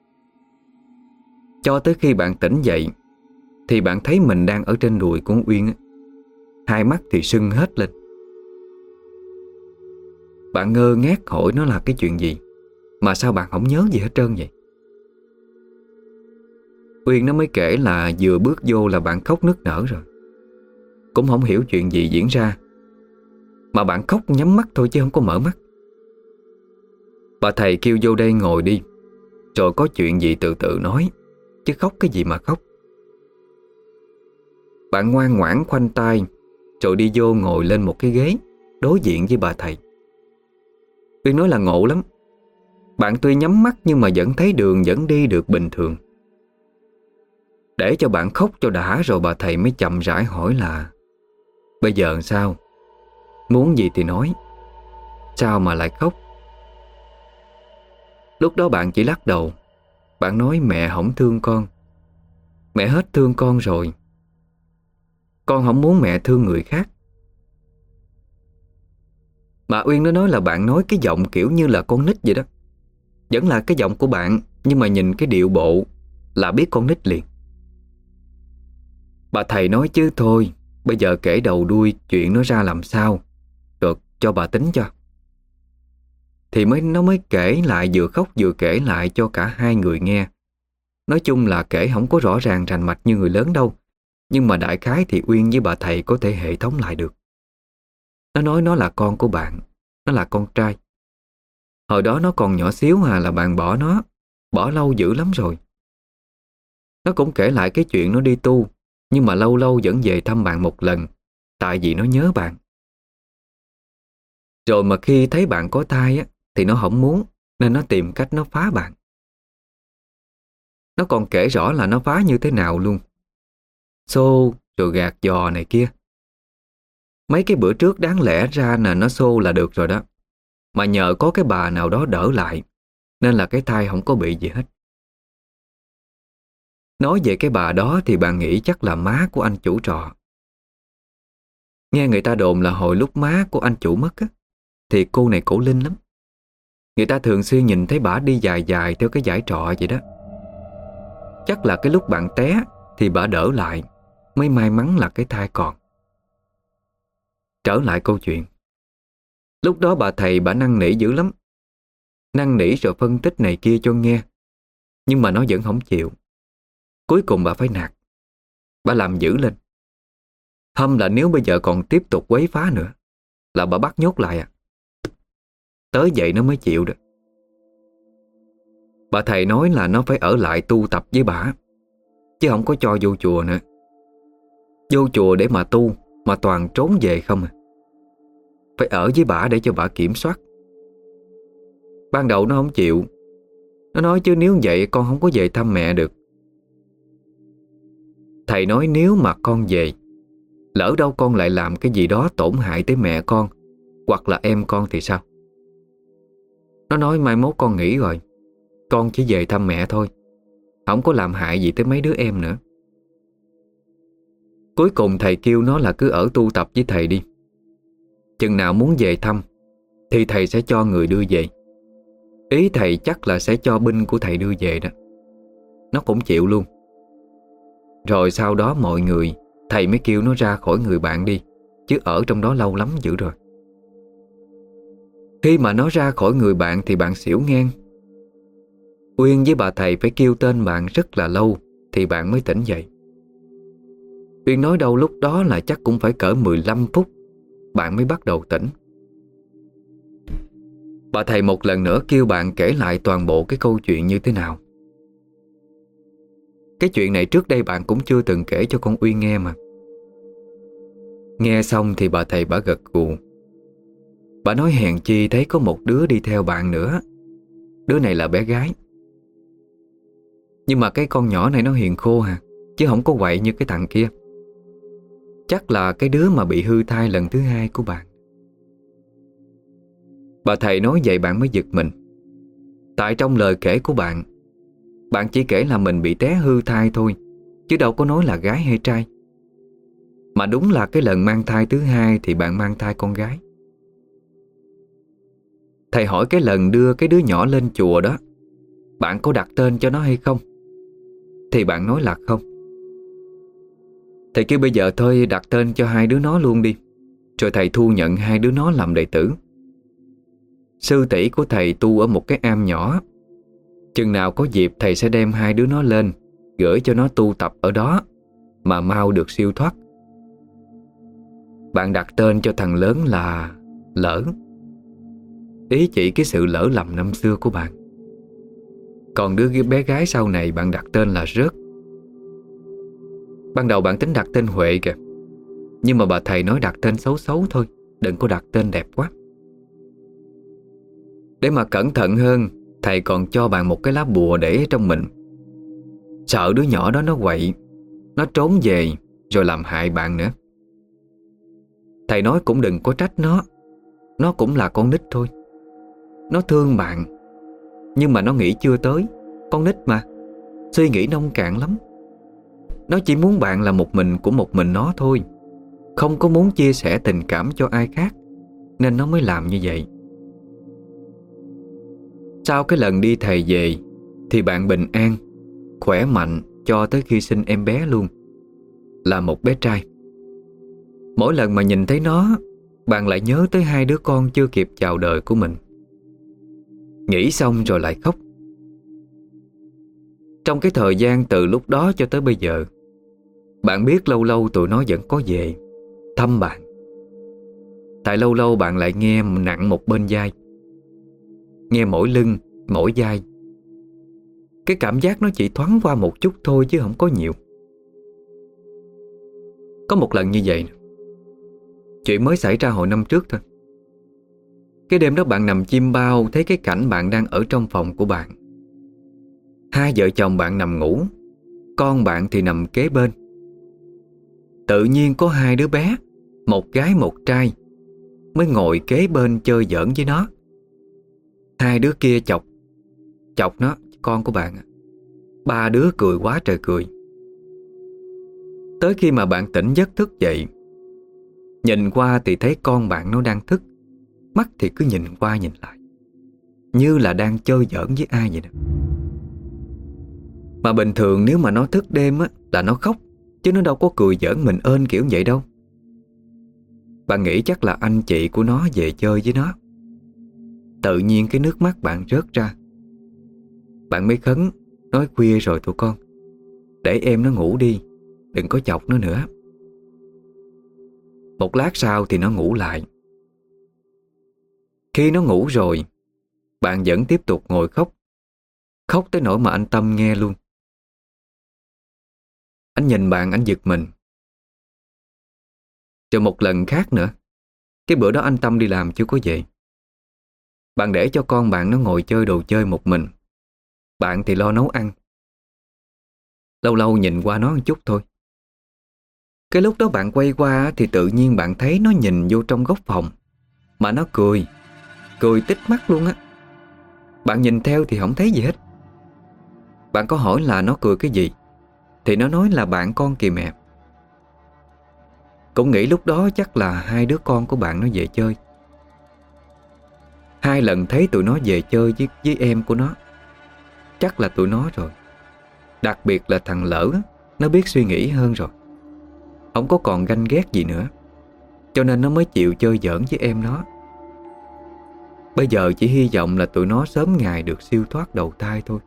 Cho tới khi bạn tỉnh dậy thì bạn thấy mình đang ở trên đùi của Uyên á. Hai mắt thì sưng hết lên. Bạn ngơ ngác hỏi nó là cái chuyện gì, mà sao bạn không nhớ gì hết trơn vậy? Uyên nó mới kể là vừa bước vô là bạn khóc nức nở rồi. Cũng không hiểu chuyện gì diễn ra, mà bạn khóc nhắm mắt thôi chứ không có mở mắt. Bà thầy kêu vô đây ngồi đi, rồi có chuyện gì từ từ nói, chứ khóc cái gì mà khóc. Bạn ngoan ngoãn khoanh tay, rồi đi vô ngồi lên một cái ghế đối diện với bà thầy. Uyên nói là ngộ lắm. Bạn tuy nhắm mắt nhưng mà vẫn thấy đường vẫn đi được bình thường. Để cho bạn khóc cho đã rồi bà thầy mới chậm rãi hỏi là: bây giờ sao? Muốn gì thì nói, sao mà lại khóc? Lúc đó bạn chỉ lắc đầu. Bạn nói mẹ không thương con. Mẹ hết thương con rồi. Con không muốn mẹ thương người khác. Mà Uyên nó nói là bạn nói cái giọng kiểu như là con nít vậy đó. Vẫn là cái giọng của bạn, nhưng mà nhìn cái điệu bộ là biết con nít liền. Bà thầy nói chứ thôi, bây giờ kể đầu đuôi chuyện nó ra làm sao, rồi cho bà tính cho. Thì nó mới kể lại, vừa khóc vừa kể lại cho cả hai người nghe Nói chung là kể không có rõ ràng rành mạch như người lớn đâu, nhưng mà đại khái thì Uyên với bà thầy có thể hệ thống lại được. Nó nói nó là con của bạn, nó là con trai. Hồi đó nó còn nhỏ xíu là bạn bỏ nó, bỏ lâu dữ lắm rồi. Nó cũng kể lại cái chuyện nó đi tu, nhưng mà lâu lâu vẫn về thăm bạn một lần, tại vì nó nhớ bạn. Rồi mà khi thấy bạn có thai thì nó không muốn, nên nó tìm cách nó phá bạn. Nó còn kể rõ là nó phá như thế nào luôn. Xô rồi gạt giò này kia. Mấy cái bữa trước đáng lẽ ra là nó xô là được rồi đó, mà nhờ có cái bà nào đó đỡ lại, nên là cái thai không có bị gì hết. Nói về cái bà đó thì bạn nghĩ chắc là má của anh chủ trọ. Nghe người ta đồn là hồi lúc má của anh chủ mất thì cô này cổ linh lắm. Người ta thường xuyên nhìn thấy bả đi dài dài theo cái dãy trọ vậy đó. Chắc là cái lúc bạn té thì bả đỡ lại, mới may mắn là cái thai còn. Trở lại câu chuyện. Lúc đó bà thầy bả năn nỉ dữ lắm. Năn nỉ rồi phân tích này kia cho nghe, nhưng mà nó vẫn không chịu. Cuối cùng bà phải nạt. Bà làm dữ lên. Hâm là nếu bây giờ còn tiếp tục quấy phá nữa là bà bắt nhốt lại Tới vậy nó mới chịu được. Bà thầy nói là nó phải ở lại tu tập với bả, chứ không có cho vô chùa nữa. Vô chùa để mà tu mà toàn trốn về không Phải ở với bả để cho bả kiểm soát. Ban đầu nó không chịu. Nó nói chứ nếu vậy con không có về thăm mẹ được. Thầy nói nếu mà con về, lỡ đâu con lại làm cái gì đó tổn hại tới mẹ con hoặc là em con thì sao? Nó nói mai mốt con nghỉ rồi, con chỉ về thăm mẹ thôi, không có làm hại gì tới mấy đứa em nữa. Cuối cùng thầy kêu nó là cứ ở tu tập với thầy đi. Chừng nào muốn về thăm thì thầy sẽ cho người đưa về. Ý thầy chắc là sẽ cho binh của thầy đưa về đó. Nó cũng chịu luôn. Rồi sau đó mọi người, thầy mới kêu nó ra khỏi người bạn đi, chứ ở trong đó lâu lắm dữ rồi. Khi mà nó ra khỏi người bạn thì bạn xỉu ngang. Uyên với bà thầy phải kêu tên bạn rất là lâu thì bạn mới tỉnh dậy. Uyên nói đâu lúc đó là chắc cũng phải cỡ 15 phút bạn mới bắt đầu tỉnh. Bà thầy một lần nữa kêu bạn kể lại toàn bộ cái câu chuyện như thế nào. Cái chuyện này trước đây bạn cũng chưa từng kể cho con Uyên nghe mà. Nghe xong thì bà thầy bả gật gù. Bà nói hèn chi thấy có một đứa đi theo bạn nữa. Đứa này là bé gái. Nhưng mà cái con nhỏ này nó hiền khô chứ không có quậy như cái thằng kia. Chắc là cái đứa mà bị hư thai lần thứ 2 của bạn. Bà thầy nói vậy bạn mới giật mình. Tại trong lời kể của bạn, bạn chỉ kể là mình bị té hư thai thôi, chứ đâu có nói là gái hay trai. Mà đúng là cái lần mang thai thứ 2 thì bạn mang thai con gái. Thầy hỏi cái lần đưa cái đứa nhỏ lên chùa đó, bạn có đặt tên cho nó hay không? Thì bạn nói là không. Thầy kêu bây giờ thôi đặt tên cho 2 đứa nó luôn đi, rồi thầy thu nhận 2 đứa nó làm đệ tử. Sư tỷ của thầy tu ở một cái am nhỏ. Chừng nào có dịp thầy sẽ đem 2 đứa nó lên, gửi cho nó tu tập ở đó, mà mau được siêu thoát. Bạn đặt tên cho thằng lớn là Lỡ. Ý chỉ cái sự lỡ lầm năm xưa của bạn. Còn đứa bé gái sau này bạn đặt tên là Rớt. Ban đầu bạn tính đặt tên Huệ kìa, nhưng mà bà thầy nói đặt tên xấu xấu thôi, đừng có đặt tên đẹp quá. Để mà cẩn thận hơn, thầy còn cho bạn một cái lá bùa để trong mình. Sợ đứa nhỏ đó nó quậy, nó trốn về rồi làm hại bạn nữa. Thầy nói cũng đừng có trách nó cũng là con nít thôi. Nó thương bạn, nhưng mà nó nghĩ chưa tới. Con nít mà, suy nghĩ nông cạn lắm. Nó chỉ muốn bạn là một mình của một mình nó thôi, không có muốn chia sẻ tình cảm cho ai khác, nên nó mới làm như vậy. Sau cái lần đi thầy về thì bạn bình an, khỏe mạnh cho tới khi sinh em bé luôn, là một bé trai. Mỗi lần mà nhìn thấy nó, bạn lại nhớ tới 2 đứa con chưa kịp chào đời của mình. Nghĩ xong rồi lại khóc. Trong cái thời gian từ lúc đó cho tới bây giờ, bạn biết lâu lâu tụi nó vẫn có về thăm bạn. Tại lâu lâu bạn lại nghe nặng một bên vai, nghe mỏi lưng, mỏi vai. Cái cảm giác nó chỉ thoáng qua một chút thôi chứ không có nhiều. Có một lần như vậy, chuyện mới xảy ra hồi năm trước thôi. Cái đêm đó bạn nằm chim bao, thấy cái cảnh bạn đang ở trong phòng của bạn. Hai vợ chồng bạn nằm ngủ, con bạn thì nằm kế bên. Tự nhiên có hai đứa bé, một gái một trai, mới ngồi kế bên chơi giỡn với nó. Hai đứa kia chọc nó, con của bạn. Ba đứa cười quá trời cười. Tới khi mà bạn tỉnh giấc thức dậy, nhìn qua thì thấy con bạn nó đang thức, mắt thì cứ nhìn qua nhìn lại, như là đang chơi giỡn với ai vậy đó. Mà bình thường nếu mà nó thức đêm á, là nó khóc, chứ nó đâu có cười giỡn mình ơn kiểu vậy đâu. Bạn nghĩ chắc là anh chị của nó về chơi với nó. Tự nhiên cái nước mắt bạn rớt ra. Bạn mới khấn, nói khuya rồi tụi con, để em nó ngủ đi, đừng có chọc nó nữa. Một lát sau thì nó ngủ lại. Khi nó ngủ rồi, bạn vẫn tiếp tục ngồi khóc. Khóc tới nỗi mà anh Tâm nghe luôn. Anh nhìn bạn, anh giật mình. Rồi một lần khác nữa, cái bữa đó anh Tâm đi làm chưa có về. Bạn để cho con bạn nó ngồi chơi đồ chơi một mình, bạn thì lo nấu ăn. Lâu lâu nhìn qua nó một chút thôi. Cái lúc đó bạn quay qua thì tự nhiên bạn thấy nó nhìn vô trong góc phòng, mà nó cười tít mắt luôn á. Bạn nhìn theo thì không thấy gì hết. Bạn có hỏi là nó cười cái gì, thì nó nói là bạn con kìa mẹ. Cũng nghĩ lúc đó chắc là hai đứa con của bạn nó về chơi. Hai lần thấy tụi nó về chơi với em của nó, chắc là tụi nó rồi. Đặc biệt là thằng Lỡ, nó biết suy nghĩ hơn rồi, không có còn ganh ghét gì nữa, cho nên nó mới chịu chơi giỡn với em nó. Bây giờ chỉ hy vọng là tụi nó sớm ngày được siêu thoát đầu thai thôi.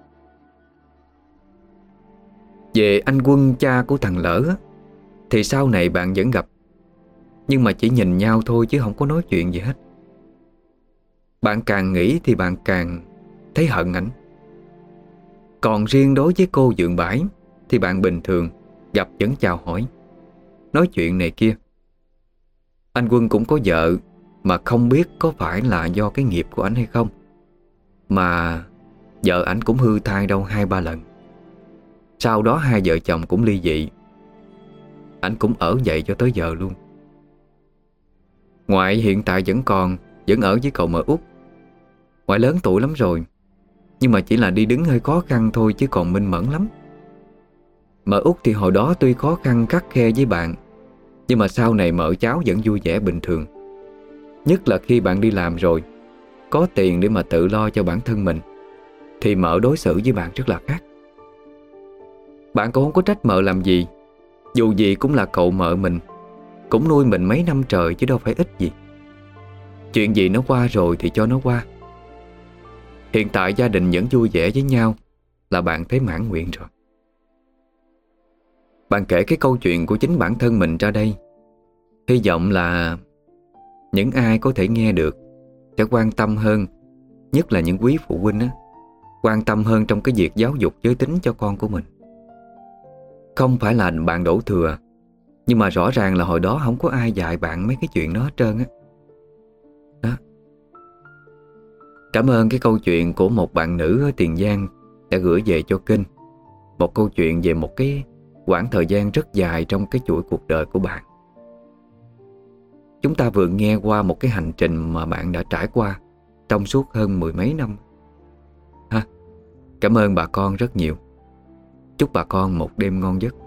Về anh Quân, cha của thằng Lỡ, thì sau này bạn vẫn gặp, nhưng mà chỉ nhìn nhau thôi chứ không có nói chuyện gì hết. Bạn càng nghĩ thì bạn càng thấy hận ảnh. Còn riêng đối với cô Dượng Bãi thì bạn bình thường, gặp vẫn chào hỏi, nói chuyện này kia. Anh Quân cũng có vợ, mà không biết có phải là do cái nghiệp của ảnh hay không, mà vợ ảnh cũng hư thai đâu 2-3 lần. Sau đó hai vợ chồng cũng ly dị. Ảnh cũng ở vậy cho tới giờ luôn. Ngoại hiện tại vẫn ở với cậu mợ út. Ngoại lớn tuổi lắm rồi, nhưng mà chỉ là đi đứng hơi khó khăn thôi chứ còn minh mẫn lắm. Mợ út thì hồi đó tuy khó khăn khắt khe với bạn, nhưng mà sau này mợ cháu vẫn vui vẻ bình thường. Nhất là khi bạn đi làm rồi, có tiền để mà tự lo cho bản thân mình, thì mợ đối xử với bạn rất là khác. Bạn cũng không có trách mợ làm gì. Dù gì cũng là cậu mợ mình, cũng nuôi mình mấy năm trời chứ đâu phải ít gì. Chuyện gì nó qua rồi thì cho nó qua. Hiện tại gia đình vẫn vui vẻ với nhau là bạn thấy mãn nguyện rồi. Bạn kể cái câu chuyện của chính bản thân mình ra đây, hy vọng là những ai có thể nghe được sẽ quan tâm hơn, nhất là những quý phụ huynh á, quan tâm hơn trong cái việc giáo dục giới tính cho con của mình. Không phải là bạn đổ thừa, nhưng mà rõ ràng là hồi đó không có ai dạy bạn mấy cái chuyện đó hết trơn á. Đó. Cảm ơn cái câu chuyện của một bạn nữ ở Tiền Giang đã gửi về cho kênh. Một câu chuyện về một cái quãng thời gian rất dài trong cái chuỗi cuộc đời của bạn. Chúng ta vừa nghe qua một cái hành trình mà bạn đã trải qua trong suốt hơn 10 mấy năm. Ha. Cảm ơn bà con rất nhiều. Chúc bà con một đêm ngon giấc.